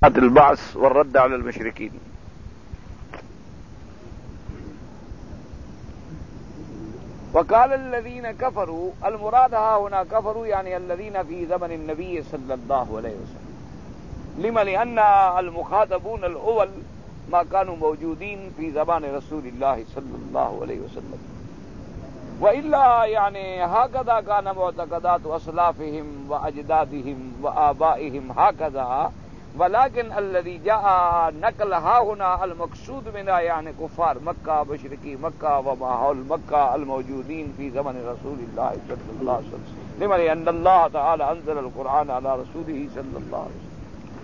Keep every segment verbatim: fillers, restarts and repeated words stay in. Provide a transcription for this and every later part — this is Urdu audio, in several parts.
البعث والرد على المشركين. وقال الذين كفروا، المراد ها هنا كفروا يعني الذين في زمن النبي صلى الله عليه وسلم. لما؟ لأن المخاطبون الأول ما كانوا موجودين في زمان رسول الله صلى الله عليه وسلم، وإلا يعني هكذا كان معتقدات أسلافهم وأجدادهم وآبائهم هكذا، ولكن الذي جاء نقل ها هنا المقصود منها يعني كفار مكة، مشركي مكة وماحول مكة الموجودين في زمن رسول الله صلى الله عليه وسلم. لما؟ لأن الله تعالى أنزل القرآن على رسوله صلى الله عليه وسلم.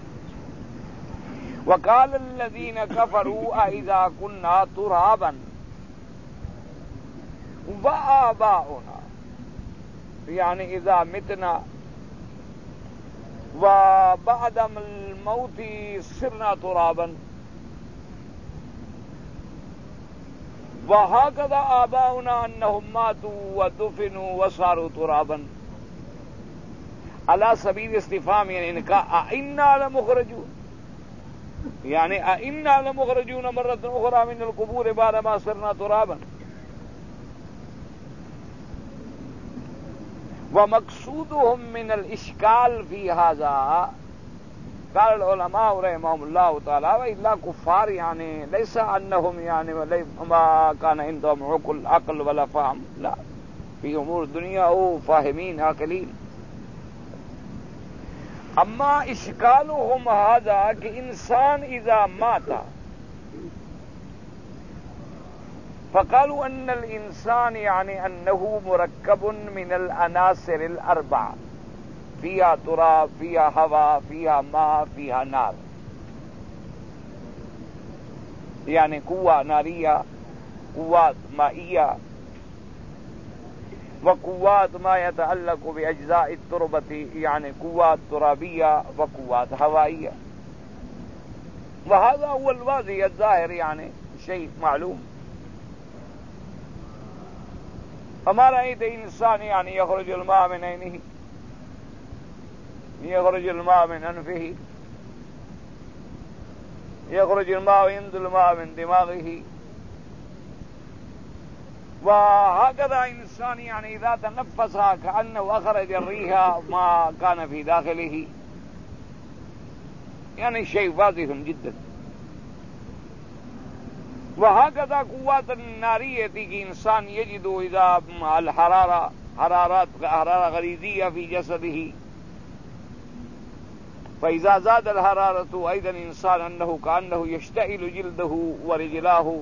وقال الذين كفروا أإذا كنا ترابا وآباؤنا، يعني إذا متنا وبعد الموت صرنا ترابا، وهكذا آباؤنا أنهم ماتوا ودفنوا وصاروا ترابا، على سبيل استفهام يعني إنكا أئنا لمخرجون، يعني أئنا لمخرجون مرة أخرى من القبور بعدما صرنا ترابا. ومقصودهم من الإشكال في هذا، قال العلماء رحمهم الله تعالى وإلا كفار يعني ليس أنهم يعني ما كان عندهم عقل عقل ولا فهم، لا، في أمور الدنيا هو فاهمين عاقلين. أما إشكالهم هذا كإنسان إذا مات، فقالوا أن الإنسان يعني أنه مركب من العناصر الأربعة، فيها تراب، فيها هواء، فيها ماء، فيها نار، يعني قوة نارية، قوات مائية، وقوات ما يتعلق بأجزاء التربة، يعني قوات ترابية وقوات هوائية. وهذا هو الواضح الظاهر، يعني شيء معلوم. فما رأيت إنسان يعني يخرج الماء من عينه، يخرج الماء من أنفه، يخرج الماء ينزل الماء من دماغه، وهكذا إنسان يعني إذا تنفس كأنه أخرج الريح ما كان في داخله، يعني شيء واضح جدا. وهكذا قوات النارية في إنسان يجد إذا الحرارة حرارات حرارة غريزية في جسده، فإذا زاد الحرارة أيضا إنسان أنه كأنه يشتعل جلده ورجلاه،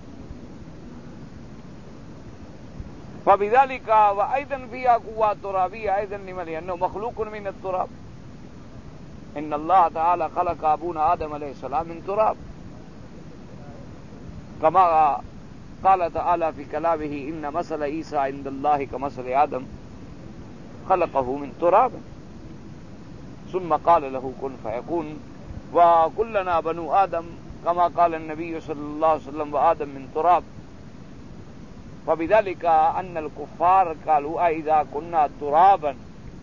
فبذلك وأيضا فيها قوات ترابية أيضا، لمن؟ لأنه مخلوق من التراب. إن الله تعالى خلق أبونا آدم عليه السلام من تراب، كما قال تعالى في كلامه إن مثل عيسى عند الله كمثل آدم خلقه من تراب ثم قال له كن فيكون. وكلنا بنو آدم كما قال النبي صلى الله عليه وسلم وآدم من تراب. فبذلك أن الكفار قالوا أئذا كنا ترابا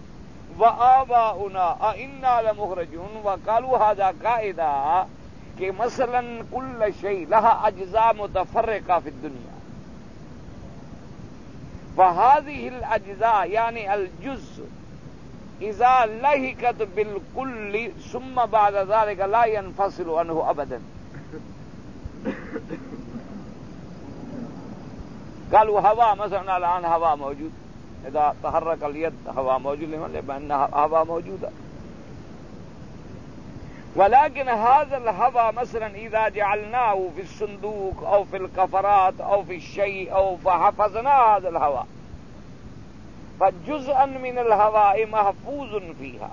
وآباؤنا أئنا لمخرجون، وقالوا هذا قاعدة کہ مثلا كل شيء لها أجزاء متفرقة في الدنيا، فهذه الأجزاء يعني الجزء إذا لحقت بالكل ثم بعد ذلك لا ينفصل عنه أبدا. قالوا هواء مثلا، الآن هواء موجود، إذا تحرك اليد هواء موجود، لأن هواء موجودة، ولكن هذا الهواء مثلا إذا جعلناه في الصندوق أو في الكفرات أو في الشيء أو فحفظنا هذا الهواء، فجزءا من الهواء محفوظ فيها،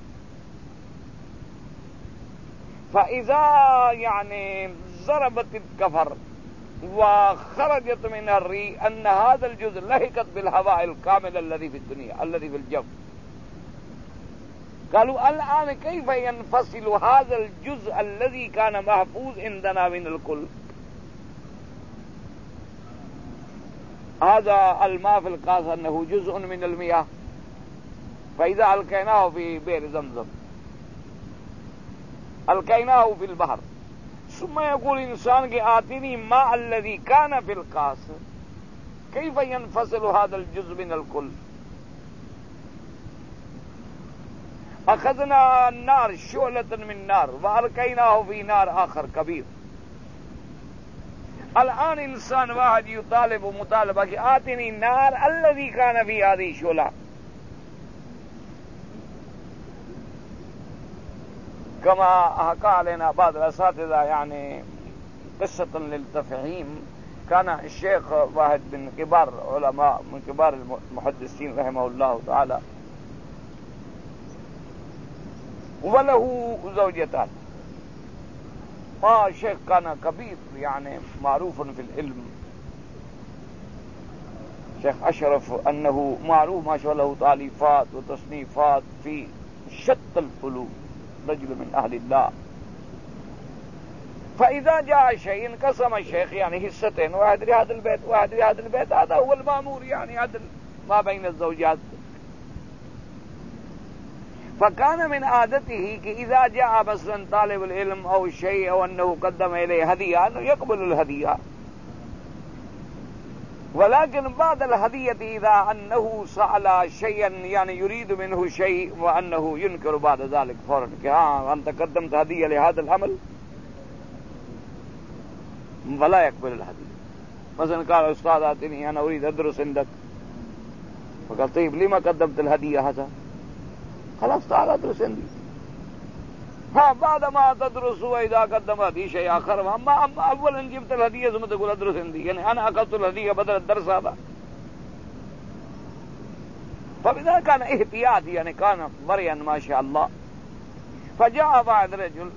فإذا يعني ضربت الكفر وخرجت من الريح أن هذا الجزء لحقت بالهواء الكامل الذي في الدنيا الذي في الجو. قالوا الآن كيف ينفصل هذا الجزء الذي كان محفوظ عندنا من الكل؟ هذا الماء في الكاس أنه جزء من المياه، فإذا ألقيناه في بئر زمزم القیناہ فی البحر ثم یقول انسان کے آتینی ما الذی کان فی القاص کیف ينفصل هذا الجزء من الکل اخذنا النار شعلة من نار والقیناہ فی نار آخر کبیر. الان انسان واحد یطالب مطالبہ کہ آتینی نار الذی کان فی هذه شعلہ كما حكى علينا بعض الأساتذة يعني قصة للتفهيم. كان الشيخ واحد من كبار علماء من كبار المحدثين رحمه الله تعالى وله زوجتان. الشيخ كان كبير يعني معروف في العلم، شيخ أشرف أنه معروف ما شاء الله تأليفات وتصنيفات في شتى العلوم، رجل من أهل الله. فإذا جاء شيء انقسم الشيخ يعني حصتين، واحد لهذا البيت واحد لهذا البيت، هذا هو المأمور يعني عدل ما بين الزوجات. فكان من عادته کہ إذا جاء مثلا طالب العلم أو شيء أو أنه قدم إليه هدية أنه يقبل الهدية، ولكن بعد الهدية إذا أنه سأل شيئا يعني يريد منه شيء وأنه ينكر بعد ذلك فورا کہ ہاں أنت قدمت هدية لهذا العمل ولا يقبل الهدية. مثلا قال أستاذ آتني أنا أريد أدرس عندك، فقال طيب لما قدمت الهدية هذا؟ خلاص تعال أدرس عندي. ها بعد ما تدرس وإذا قدم هدية شيء آخر، أما أما أولا جبت الهدية ثم تقول أدرس عندي، يعني أنا أخذت الهدية بدل الدرس هذا. فبذا كان احتياط يعني كان مريا ما شاء الله. فجاء بعد رجل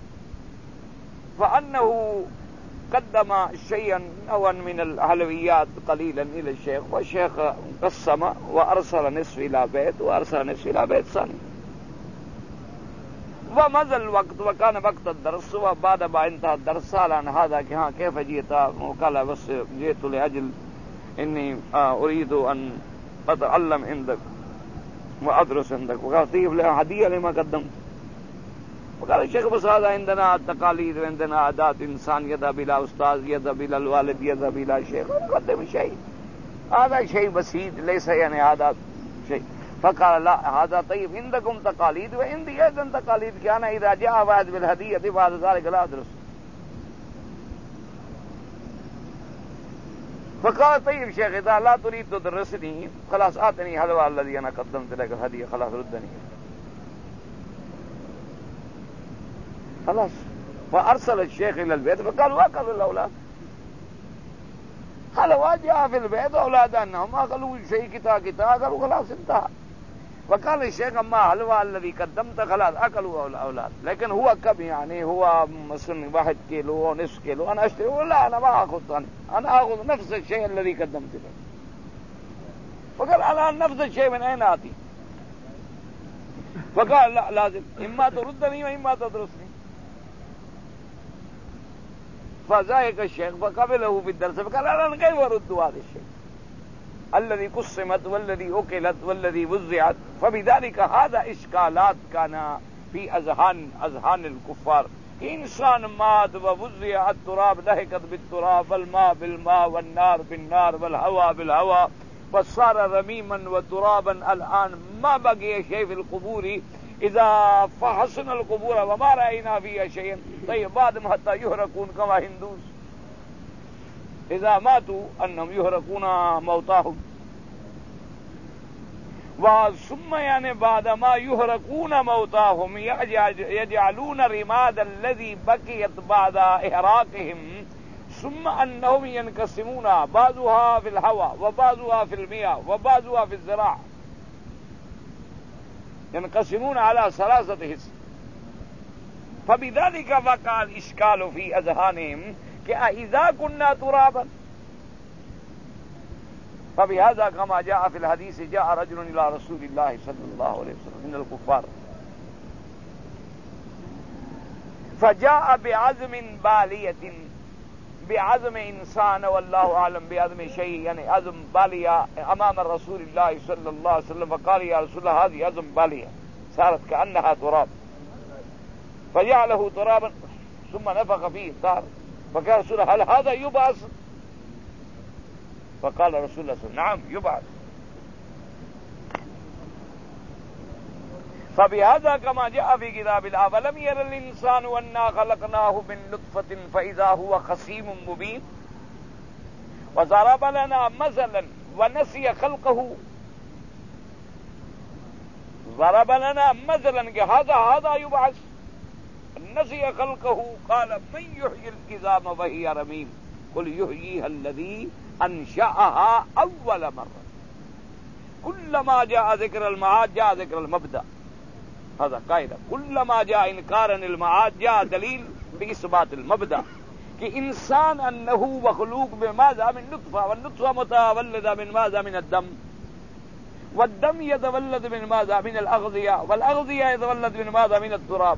فأنه قدم شيئا نوعا من الحلويات قليلا إلى الشيخ، والشيخ قسم وأرسل نصف إلى بيت وأرسل نصف إلى بيت ثاني. ومضى الوقت وكان وقت الدرس، وبعد ما انتهى الدرس سأل عن هذا کہ ہاں كيف جئت؟ وقال بس جئت لأجل إني أريد أن أتعلم عندك وأدرس عندك. وقال طيب له هدية لما قدمت؟ وقال الشيخ بس هذا عندنا التقاليد وعندنا عادات، إنسان يذهب إلى أستاذ يذهب إلى الوالد يذهب إلى شيخ ويقدم شيء، هذا شيء بسيط ليس يعني عادات شيء. فقال لا هذا طيب عندكم تقاليد وعندي أيضا تقاليد، كان إذا جاء واحد بالهدية بعد ذلك لا أدرس. فقال طيب شيخ إذا لا تريد تدرسني خلاص آتني حلوى الذي أنا قدمت لك الهدية، خلاص ردني خلاص. فأرسل الشيخ إلى البيت فقال وأكلوا الأولاد. حلوى جاء في البيت أولاد أنهم أكلوا شيء كتا كتا أكلوا خلاص انتهى. وقال الشيخ أما حلوى الذي قدمت خلاص أكلوا الأولاد، لكن هو كم يعني هو مثلا واحد كيلو ونصف كيلو أنا أشتري ولا أنا ما أخذ، أنا أخذ نفس الشيء الذي قدمت له. فقال أنا نفس الشيء من أين آتي؟ فقال لا لازم إما تردني وإما تدرسني. فذاك الشيخ فقبله بالدرس فقال أنا كيف أرد هذا الشيء الذي قسمت والذي أكلت والذي وزعت؟ فبذلك هذا إشكالات كان في أذهان أذهان الكفار. إنسان مات ووزع التراب لحقت بالتراب، والماء بالماء، والنار بالنار، والهواء بالهواء، فصار رميما وترابا. الآن ما بقي شيء في القبور، إذا فحصنا القبور وما رأينا فيها شيئا. طيب بعد حتى يهرقون كما هندوس إذا ماتوا أنهم يهرقون موتاهم. وثم يعني بعد ما يهرقون موتاهم يجعلون الرماد الذي بقيت بعد إحراقهم، ثم أنهم ينقسمون بعضها في الهواء وبعضها في المياه وبعضها في الزراعة، ينقسمون على ثلاثة حصص. فبذلك وقع الإشكال في أذهانهم کہ إذا كنا ترابا. فبهذا كما جاء في الحديث جاء رجل إلى رسول الله صلى الله عليه وسلم من الكفار فجاء بعزم بالية، بعزم إنسان والله أعلم بعزم شيء، يعني عزم بالية أمام رسول الله صلى الله عليه وسلم، فقال يا رسول الله هذه عزم بالية صارت كأنها تراب. فجعله ترابا ثم نفخ فيه قال فقال رسول الله هل هذا يبعث؟ فقال رسول الله صلى الله عليه وسلم نعم يبعث. فبهذا كما جاء في كتاب الله ولم ير الإنسان أنا خلقناه من نطفة فإذا هو خصيم مبين وضرب لنا مثلا ونسي خلقه. ضرب لنا مثلا کہ هذا هذا يبعث نسي خلقه قال من يحيي العظام وهي رميم قل يحييها الذي أنشأها أول مرة. كلما جاء ذكر المعاد جاء ذكر المبدأ. هذا قاعدہ كلما جاء انکارا المعاد جاء دلیل بإثبات المبدأ کہ انسان انه مخلوق بماذا من نطفة والنطفة متولدة من ماذا من الدم والدم يتولد من ماذا من الأغذية والأغذية يتولد من ماذا من التراب.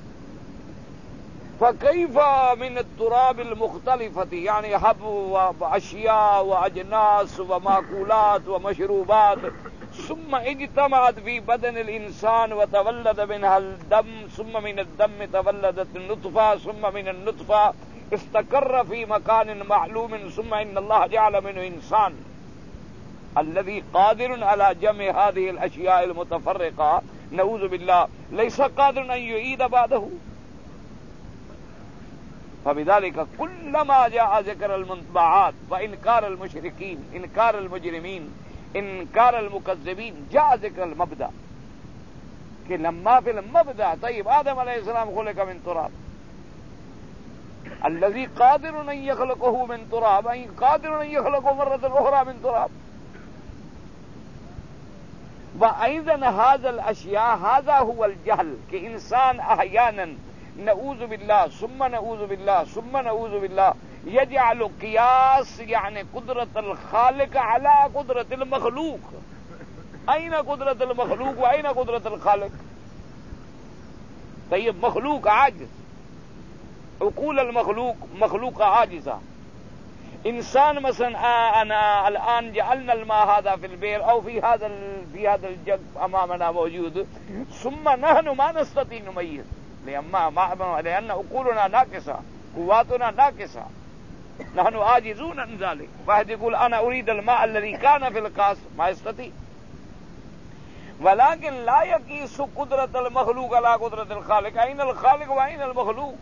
فكيف من التراب المختلفة يعني حب وأشياء وأجناس ومأكولات ومشروبات ثم اجتمعت في بدن الإنسان وتولد منها الدم ثم من الدم تولدت النطفة ثم من النطفة استقر في مكان معلوم ثم إن الله جعل منه إنسان الذي قادر على جمع هذه الأشياء المتفرقة نعوذ بالله ليس قادر أن يعيد بعده. فبذلك كلما جاء ذكر المنطبعات وإنكار المشركين إنكار المجرمين انکار المکذبین جاء ذکر المبدأ کہ لما فی المبدأ طيب آدم علیہ السلام خلق من تراب الذي قادر ان يخلقه من تراب اي قادر ان يخلقه مرة اخرى من تراب. وايضا هذا الاشياء هذا هو الجهل کہ انسان احيانا نعوذ بالله ثم نعوذ بالله ثم نعوذ بالله يجعل قياس يعني قدرة الخالق على قدرة المخلوق. أين قدرة المخلوق وأين قدرة الخالق؟ طيب مخلوق عاجز عقول المخلوق مخلوق عاجزة. إنسان مثلا أنا الآن جعلنا الماء هذا في البئر أو في هذا في هذا الجگ أمامنا موجود ثم نحن ما نستطيع نميز لأن عقولنا ناقصة قواتنا ناقصة نحن عاجزون عن ذلك. واحد يقول أنا أريد الماء الذي كان في الكاس ما يستطيع. ولكن لا يقيس قدرة المخلوق على قدرة الخالق. أين الخالق وأين المخلوق؟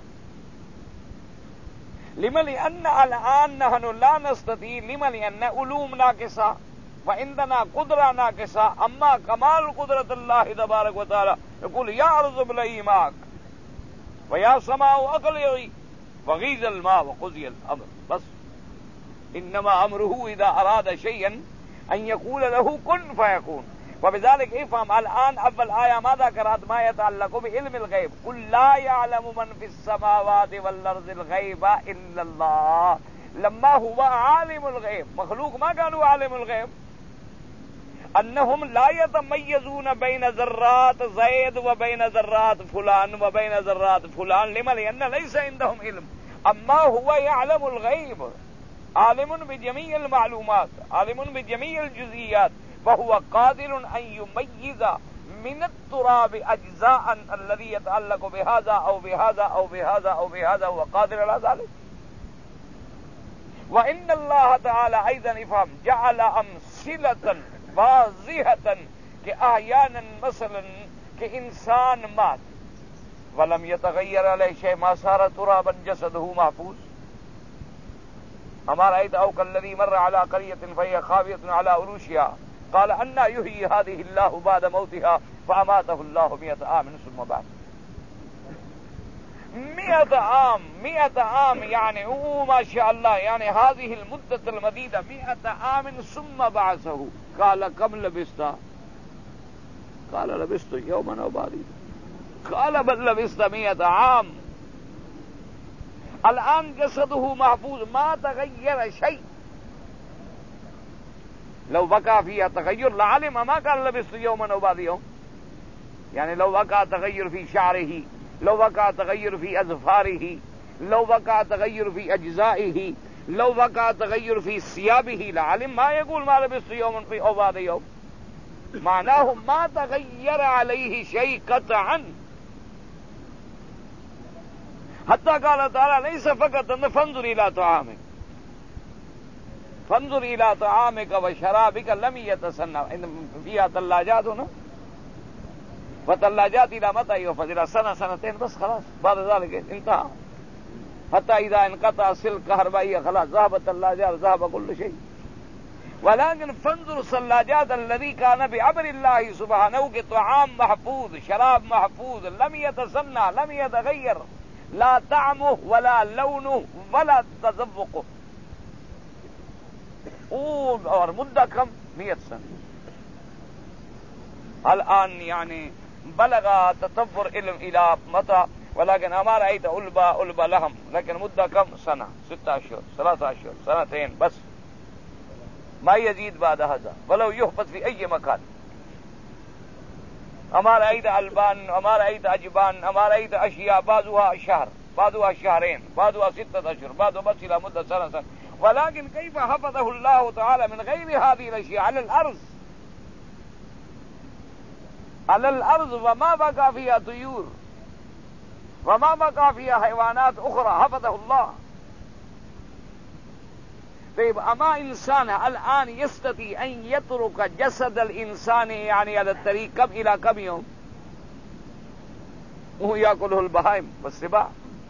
لما لأن الآن نحن لا نستطيع لما لأن علوم ناقصة وعندنا قدرة ناقصة. أما كمال قدرة الله تبارك وتعالى يقول يا أرض ابلعي ماءك ويا سماء أقلعي وغيض الماء وقضي الأمر. بس إنما أمره إذا أراد شيئا أن يقول له كن فيكون. وبذلك افهم الآن أول آية ماذا قرأت ما يتعلق بعلم الغيب قل لا يعلم من في السماوات والأرض الغيب إلا الله. لما هو عالم الغيب مخلوق ما قالوا عالم الغيب أنهم لا يتميزون بين ذرات زيد وبين ذرات فلان وبين ذرات فلان لما لأن ليس عندهم علم. أما هو يعلم الغيب عالم بجميع المعلومات عالم بجميع الجزئيات فهو قادر أن يميز من التراب أجزاء الذي يتعلق بهذا أو بهذا أو بهذا أو بهذا هو قادر على ذلك. وإن الله تعالى أيضا افهم جعل أمثلة واضحة کہ احیانا مثلا کہ انسان مات ولم يتغير عليه شيء ما صار ترابا جسده محفوظ. ہمارا ایت او کالذی مر على قرية فهي خاوية على عروشها قال أن يحيي هذه الله بعد موتها فأماته الله مئة عام ثم بعث. مئة عام مئة عام يعني اوه ما شاء الله يعني هذه المدة المديدة مئة عام ثم بعثه. قال كم لبست؟ قال لبست يوما أو بعض. قال بل لبست مئة عام. الآن جسده محفوظ ما تغير شيء. لو وقع فيها تغير لعلم ما قال لبست يوما أو بعض يوم. يعني لو وقع تغير في شعره لو وقع تغير في أظفاره لو وقع تغير في أجزائه لو وقع تغير في ثيابه لعلم ما يقول ما لبست يوما في أو بعض يوم. معناه ما تغير عليه شيء قطعا. حتى قال تعالى ليس فقط ان فانظر الى طعامك فانظر الى طعامك وشرابك لم يتسنى فيها ثلاجات هنا وثلاجات الى متى يفضل سنه سنتين بس خلاص بعد ذلك انتهى حتى اذا انقطع سلك كهربائيه خلاص ذهبت الثلاجات ذهب كل شيء. ولكن فانظر الثلاجات الذي كان بأمر الله سبحانه کہ طعام محفوظ شراب محفوظ لم يتسنى لم يتغير لا طعمه ولا لونه ولا تذوقه اور مدة کم مئة سنة. الآن يعني بلغ تطور علم إلى متى ولكن أما رأيت ألبى ألبى لهم لكن مدة كم سنة ستة أشهر ثلاثة أشهر سنتين بس ما يزيد بعد هذا ولو يهبط في أي مكان. أما رأيت ألبان أما رأيت أجبان أما رأيت أشياء بعضها شهر بعضها شهرين بعضها ستة أشهر بعضها بس إلى مدة سنة سنة. ولكن كيف حفظه الله تعالى من غير هذه الأشياء على الأرض على الأرض وما بقى فيها طيور وما بقى فيها حيوانات أخرى حفظه الله. طيب أما إنسان الآن يستطيع أن يترك جسد الإنسان يعني على الطريق كم إلى كم يوم وهو يأكله البهائم والسباع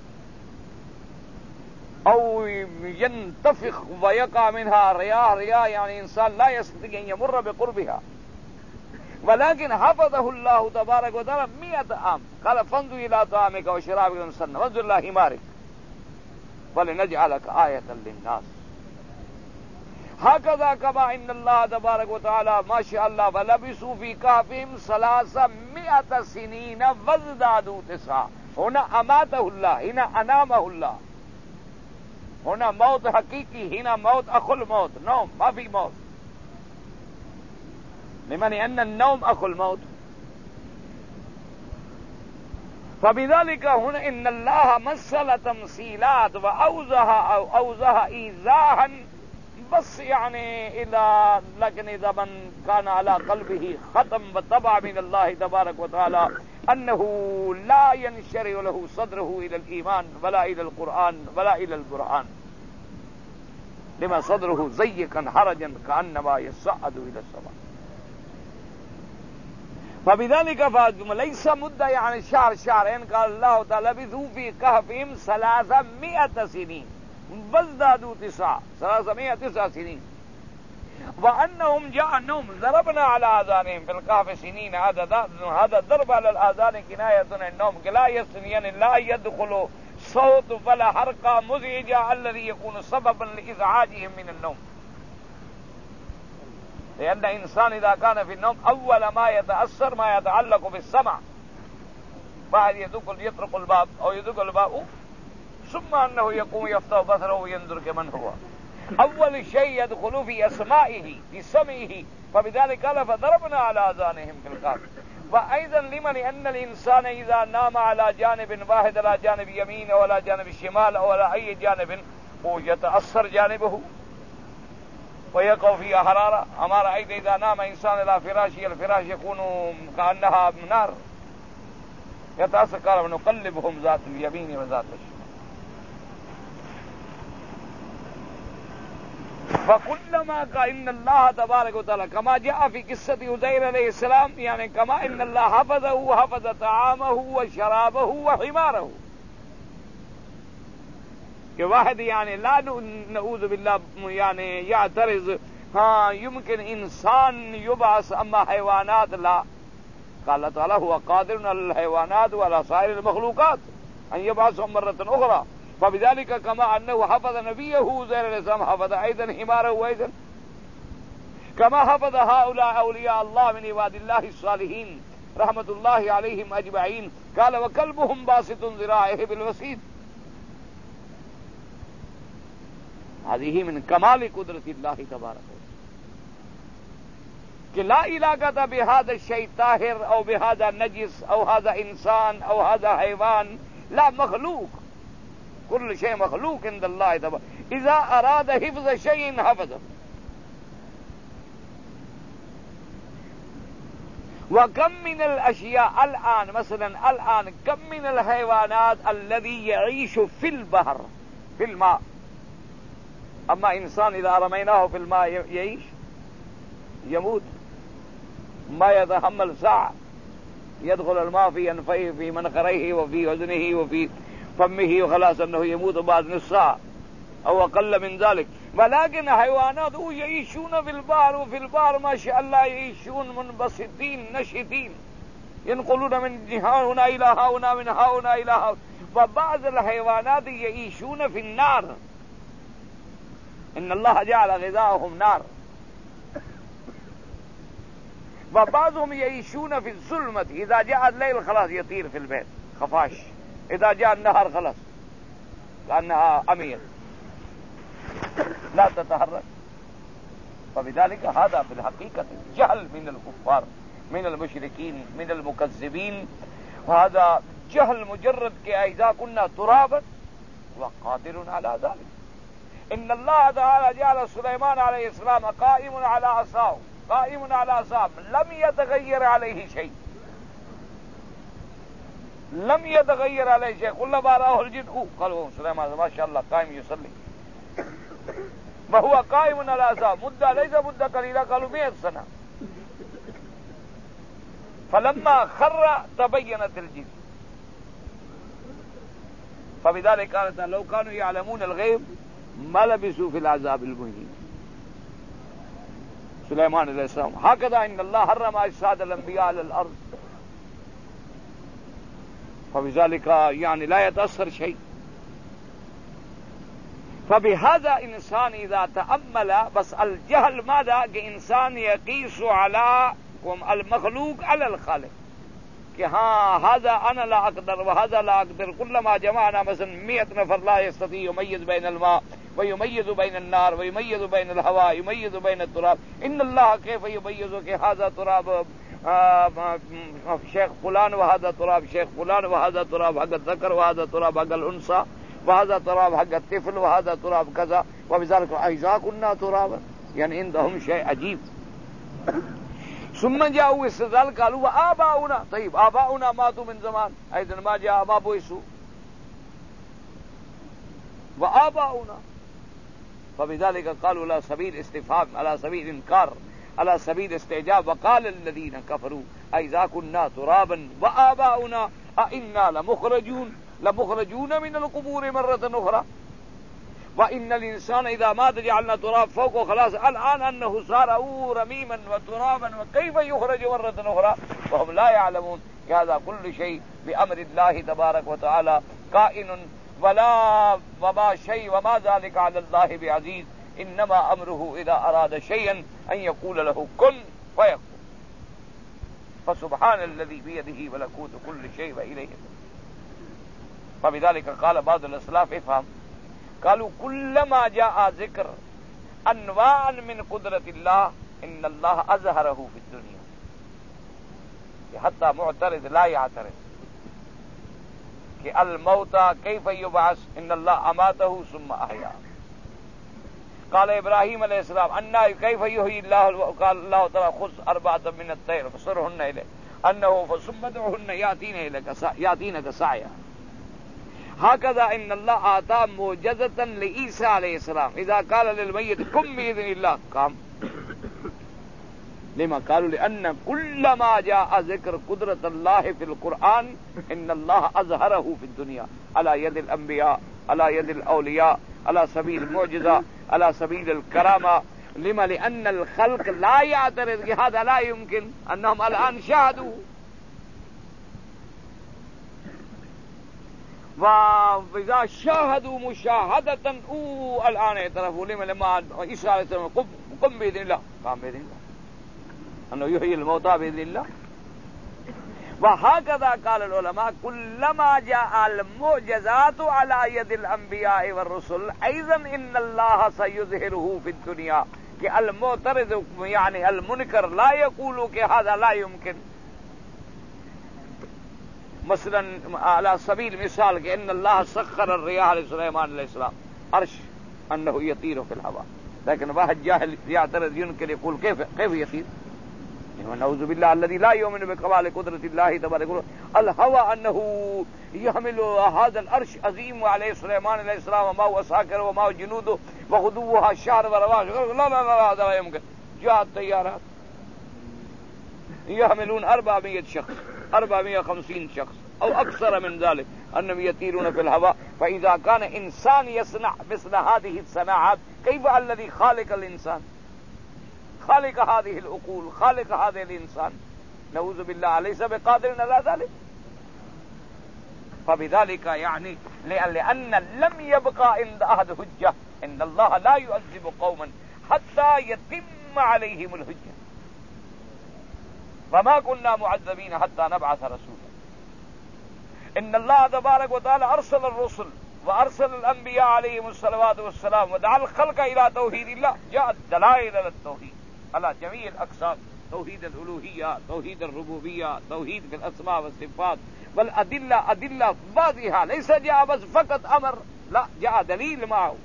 أو ينتفخ ويقع منها رياح رياح يعني إنسان لا يستطيع أن يمر بقربها. ولكن حفظه الله تبارك وتعالى مئة عام. قال فانظر إلى طعامك وشرابك وانصرنا وانظر إلى حمارك ولنجعلك آية للناس. هكذا كما إن الله تبارك وتعالى ما شاء الله فلبثوا في كهفهم ثلاثمائة سنين وازدادوا تسعا. هنا أماته الله هنا أنامه الله هنا موت حقيقي هنا موت أخو الموت نوم ما في موت لمن أن النوم أخو الموت. فبذلك هنا إن الله مثل تمثيلات وأوزها أو أوزها إيزاها بس يعني إلى لكن إذا من كان على قلبه ختم وطبع من الله تبارك وتعالى أنه لا ينشرح له صدره إلى الإيمان ولا إلى القرآن ولا إلى القرآن لما صدره ضيقا حرجا كأنما يصعد إلى السماء. فبذلك فليس مدة يعني شهر شهرين قال الله تعالى لبثوا في كهفهم ثلاثمائة سنين وازدادوا تسعة ثلاثمائة تسع سنين. وأنهم جاء النوم ضربنا على آذانهم في الكهف سنين. هذا هذا الضرب على الآذان كناية عن النوم لا يستطيعون لا يدخل صوت ولا حركة مزعجة الذي يكون سببا لإزعاجهم من النوم. لأن الإنسان إذا كان في النوم أول ما يتأثر ما يتعلق بالسمع. بعد يدخل يطرق الباب أو يدخل الباب ثم أنه يقوم يفتح بصره وينظر كمن هو. أول شيء يدخل في أسمائه في سمعه. فبذلك قال فضربنا على آذانهم في الكهف. وأيضا لمن أن الإنسان إذا نام على جانب واحد لا جانب يمين ولا جانب شمال ولا أي جانب ويتأثر جانبه ويقع فيها حرارة. أما رأيت إذا نام إنسان على فراشه الفراش يكون كأنها نار يتأثر. قال ونقلبهم ذات اليمين وذات الشمال. فكلما كان الله تبارك وتعالى كما جاء في قصة عزير عليه السلام يعني كما إن الله حفظه وحفظ طعامه وشرابه وحماره کہ واحد يعني لا نعوذ بالله يعني يعترض ها يمكن إنسان يبعث أما حيوانات لا. قال تعالى هو قادر على الحيوانات وعلى سائر المخلوقات أن يبعثهم مرة أخرى. فبذلك كما أنه حفظ نبيه زير الإسلام حفظ أيضا حماره وأيضا كما حفظ هؤلاء أولياء الله من عباد الله الصالحين رحمة الله عليهم أجمعين. قال وكلبهم باسط ذراعه بالوسيد. هذه من كمال قدرة الله تبارك وتعالى کہ لا علاقة بهذا الشيء طاهر أو بهذا نجس أو هذا إنسان أو هذا حيوان لا مخلوق كل شيء مخلوق عند الله تبارك. إذا أراد حفظ شيء حفظه. وكم من الأشياء الآن مثلا الآن كم من الحيوانات الذي يعيش في البحر في الماء، أما إنسان إذا رميناه في الماء يعيش يموت، ما يتحمل ساعة يدخل الماء في أنفيه في منخريه وفي أذنه وفي فمه وخلاص أنه يموت بعد نصف ساعة أو أقل من ذلك. ولكن حيوانات يعيشون في البحر، وفي البحر ما شاء الله يعيشون منبسطين نشطين، ينقلون من هنا إلى هنا من هنا إلى هنا. وبعض الحيوانات يعيشون في النار، إن الله جعل غذاءهم نار. وبعضهم يعيشون في الظلمة، إذا جاء الليل خلاص يطير في البيت خفاش، إذا جاء النهار خلاص لأنها أمير لا تتحرك. فبذلك هذا في الحقيقة جهل من الكفار من المشركين من المكذبين، وهذا جهل مجرد كإذا كنا ترابا وقادر على ذلك. إن الله تعالى جعل سليمان عليه السلام قائم على عصاه قائم على عصاه لم يتغير عليه شيء لم يتغير عليه شيء كلما رآه الجن قالوا سليمان ما شاء الله قائم يصلي، وهو قائم على عصاه مدة ليس مدة قليلة، قالوا مئة سنة. فلما خر تبينت الجن. فبذلك قال تعالى لو كانوا يعلمون الغيب ما لبثوا في العذاب المهين. سليمان علیہ السلام. هكذا ان الله حرم اجساد الانبياء على الارض، فبذلك يعني لا يتأثر شيء. فبهذا انسان اذا تأمل بس الجهل ماذا کہ انسان يقيس على المخلوق على الخالق، کہ ہاں هذا انا لا اقدر وهذا لا اقدر. كلما جمعنا مثلا مئة نفر لا يستطيع يميز بين الماء ويميز بين النار ويميز بين الهواء يميز بين التراب. ان الله كيف يميز کہ هذا تراب شيخ فلان وهذا تراب شيخ فلان وهذا تراب حق الذكر وهذا تراب حق الانثى وهذا تراب حق الطفل وهذا تراب كذا. وبذلك اذا كنا ترابا يعني عندهم شيء عجيب. ثم جاءوا استدلال قالوا وآباؤنا. طيب آباؤنا ماتوا من زمان، أيضا ما جاء ما بعثوا وآباؤنا. فبذلك قالوا على سبيل استفهام على سبيل إنكار على سبيل استعجاب. وقال الذين كفروا أئذا كنا ترابا وآباؤنا أئنا لمخرجون لمخرجون من القبور مرة أخرى. وإن الإنسان إذا مات جعلنا تراب فوقه خلاص الآن أنه صار رميما وترابا وكيف يخرج مرة أخرى وهم لا يعلمون. هذا كل شيء بأمر الله تبارك وتعالى كائن ولا وما شيء وما ذلك على الله بعزيز. إنما أمره إذا أراد شيئا أن يقول له كن فيكون. فسبحان الذي بيده ملكوت كل شيء وإليه. فبذلك قال بعض الأسلاف افهم قالوا كلما جاء ذكر انواع من قدرة الله ان الله اظهره في الدنيا، حتى معترض لا يعترض کہ الموتى كيف يبعث ان الله اماته ثم احياه. قال ابراهيم عليه السلام ان كيف يحيي الله، قال الله تعالى خذ اربعة من الطير فصرهن اليه انه ثم ادعهن ياتين اليك ياتينك سعيا. هكذا ان الله اعطى معجزة لعيسى عليه السلام اذا قال للميت قم باذن الله قام. لما قالوا لان كل ما جاء ذكر قدرة الله في القرآن ان الله اظهره في الدنيا على يد الانبياء على يد الاولياء على سبيل المعجزة على سبيل الكرامة. لما لان الخلق لا يعترض هذا لا يمكن انهم الان شاهدوا. وإذا شاهدوا مشاهدة او الآن اعترفوا. لما لما عيسى عليه السلام قم قم بإذن الله قام بإذن الله أنه يحيي الموتى بإذن الله. وهكذا قال العلماء كلما جاء المعجزات على يد الأنبياء والرسل أيضا إن الله سيظهره في الدنيا. کہ المعترض يعني المنكر لا يقول کہ هذا لا يمكن. مثلا على سبيل مثال کہ ان الله سخر الرياح لسليمان عليه السلام عرش انه يطير في الهواء. لیکن واحد جاهل يعترض ينكر يقول كيف كيف يطير نعوذ باللہ الذي لا يؤمن بكمال قدرة الله تبارك وتعالى الهوى انه يحمل هذا العرش عظيم وعليه سليمان عليه السلام وما هو ساكر وما هو جنوده وغدوها شهر ورواح لا لا لا هذا لا يمكن. جاءت طيارات يحملون أربعمائة شخص أربعمائة وخمسين شخص او اكثر من ذلك انهم يطيرون في الهواء. فاذا كان انسان يصنع مثل هذه الصناعات كيف الذي خالق الانسان خالق هذه العقول خالق هذا الانسان نعوذ بالله ليس بقادر على ذلك. فبذلك يعني لأن لم يبقى عند أحد حجة إن الله لا يعذب قوما حتى يتم عليهم الحجة وما كنا معذبين حتى نبعث رسولا. إن الله تبارك وتعالى أرسل الرسل وأرسل الأنبياء عليهم الصلوات والسلام ودعا الخلق إلى توحيد الله. جاءت دلائل للتوحيد على جميع الأقسام توحيد الألوهية توحيد الربوبية توحيد في الأسماء والصفات والأدلة أدلة واضحة ليس جاء بس فقط أمر لا جاء دليل معه.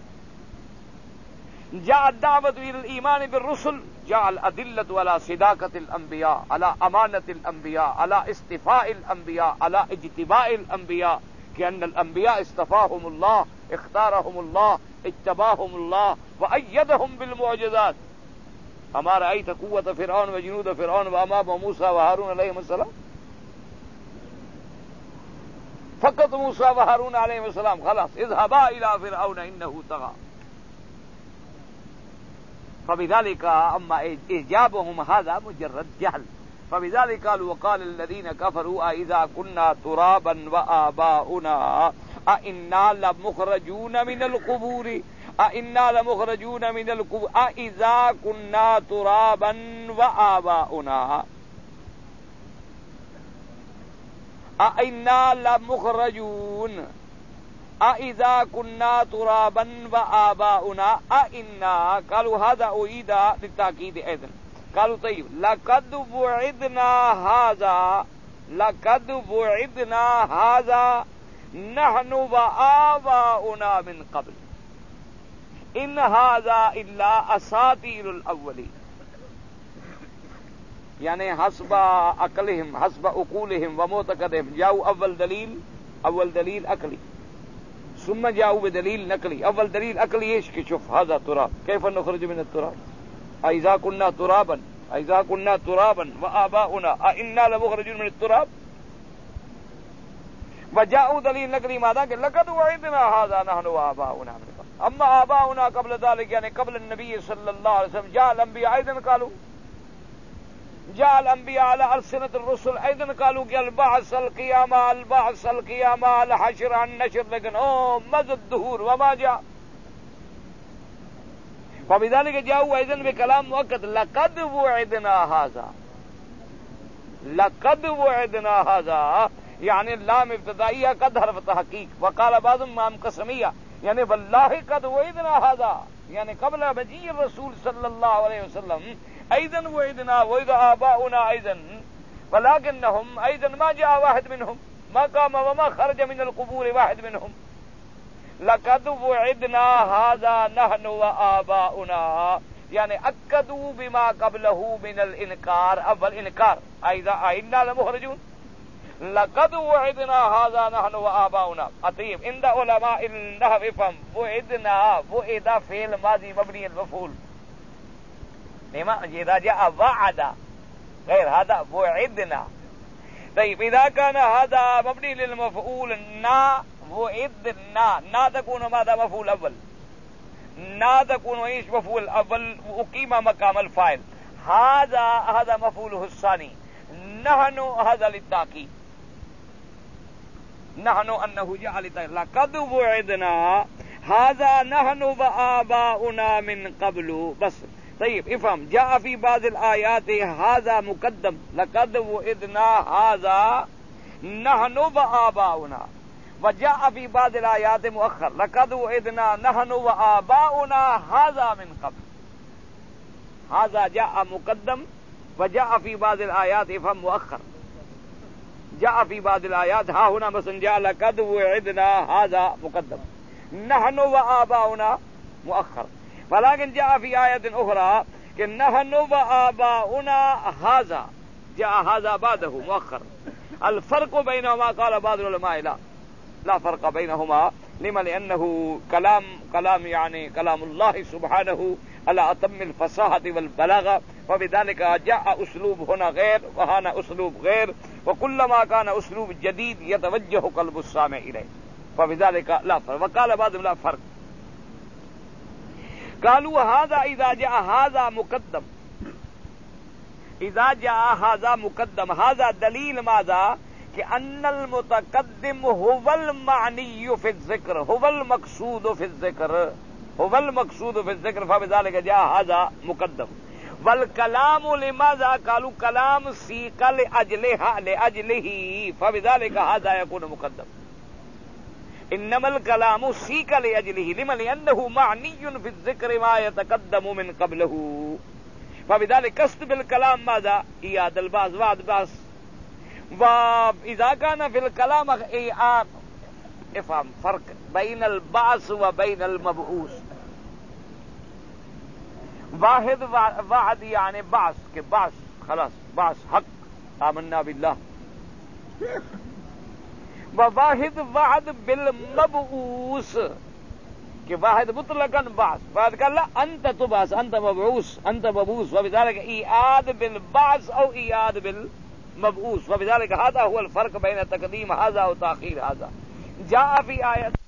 جاء الدعوة إلى الإيمان بالرسل جاء الأدلة على صداقة الأنبياء على أمانة الأنبياء على اصطفاء الأنبياء على اجتباء الأنبياء كأن الأنبياء اصطفاهم الله اختارهم الله اجتباهم الله وأيدهم بالمعجزات. أما رأيت قوة فرعون وجنود فرعون وأمام موسى وهارون عليهم السلام فقط موسى وهارون عليهم السلام خلاص اذهبا إلى فرعون إنه طغى. فبذلك أما إجابهم هذا مجرد جهل. فبذلك قالوا وقال الذين كفروا أإذا كنا ترابا وآباؤنا أإنا لمخرجون من القبور أإنا لمخرجون من القبور أإذا كنا ترابا وآباؤنا أإنا لمخرجون أإذا كنا ترابا وآباؤنا أإنا قالوا هذا أعيد للتأكيد أيضا. قالوا طيب لقد وعدنا هذا لقد وعدنا هذا نحن وآباؤنا من قبل إن هذا إلا أساطير الأولين. يعني حسب عقلهم حسب عقولهم ومعتقدهم جاءوا أول دليل أول دليل عقلي ثم جاءوا بدليل نقلي. أول دليل عقلي إيش كشوف هذا تراب كيف نخرج من التراب أإذا كنا ترابا أإذا كنا ترابا وآباؤنا أإنا لمخرجون من التراب. وجاءوا دليل نقلي ماذا قال لقد وعدنا هذا نحن وآباؤنا من قبل. أما آباؤنا قبل ذلك يعني قبل النبي صلى الله عليه وسلم جاء الأنبياء أيضا قالوا جاء الأنبياء على ألسنة الرسل أيضا قالوا کہ البعث القيامة البعث القيامة الحشر النشر لیکن او مد الدهور وما جاء. فبذلك جاءوا أيضا بكلام مؤكد لقد وعدنا هذا لقد وعدنا هذا يعني اللام ابتدائية قد حرف تحقيق. وقال بعضهم مام قسمية يعني والله قد وعدنا هذا يعني قبل مجيء الرسول صلى الله عليه وسلم أيضا وعدنا وإذا آباؤنا أيضا ولكنهم أيضا ما جاء واحد منهم ما قام وما خرج من القبور واحد منهم. لقد وعدنا هذا نحن وآباؤنا يعني أكدوا بما قبله من الإنكار أول إنكار أيضا أئنا لمخرجون. لقد وعدنا هذا نحن وآباؤنا. أطيب عند علماء النحو فهم وعدنا وعد فعل ماضي مبني المفعول لما إذا جاء وعد غير هذا وعدنا. طيب إذا كان هذا مبني للمفعول نا وعدنا نا تكون ماذا مفعول أول نا تكون إيش مفعول أول وأقيم مقام الفاعل. هذا هذا مفعوله الثاني نحن هذا للتأكيد نحن أنه جاء للتأكيد. لقد وعدنا هذا نحن وآباؤنا من قبل بس. طيب افهم جاء في بعض الآيات هذا مقدم لقد وعدنا هذا نحن وآباؤنا وجاء في بعض الآيات مؤخر لقد وعدنا نحن وآباؤنا هذا من قبل. هذا جاء مقدم وجاء في بعض الآيات افهم مؤخر. جاء في بعض الآيات ها هنا مثلا جاء لقد وعدنا هذا مقدم نحن وآباؤنا مؤخر. ولكن جاء في آية أخرى کہ نحن وآباؤنا ھذا جاء ھذا بعده مؤخر الفرق بينهما قال بعض العلماء لا لا فرق بينهما لما لأنه كلام كلام يعني كلام الله سبحانه على أتم الفصاحة والبلاغة وبذلك جاء أسلوب هنا غير وهنا أسلوب غير وكلما كان أسلوب جديد يتوجه قلب السامع إليه فبذلك لا فرق. وقال بعضهم لا فرق قالوا هذا إذا جاء هذا مقدم اذا جاء هذا مقدم هذا دلیل ماذا کہ ان المتقدم هو المعني في الذکر هو المقصود في الذکر هو المقصود في الذکر فبذلك جاء هذا مقدم والکلام لماذا قالوا کلام سیق لاجلها لاجله فبذلك هذا يكون مقدم انما الكلام سیق لاجله لما لانه معني في الذکر ما يتقدم من قبله فبذلك قصد بالكلام ماذا اياد الباس وعد باس واذا كان في الكلام اياد افهم فرق بين البعث وبين المبعوث واحد وعد يعني بعث کہ بعث خلاص بعث حق آمنا بالله وواحد وعد بالمبعوث کہ واحد مطلقاً بعث بعد قال لا انت تبعث انت مبعوث انت مبعوث وبذلك اياد بالبعث او اياد بالمبعوث وبذلك هذا هو الفرق بين تقديم هذا وتاخير هذا جاء في آية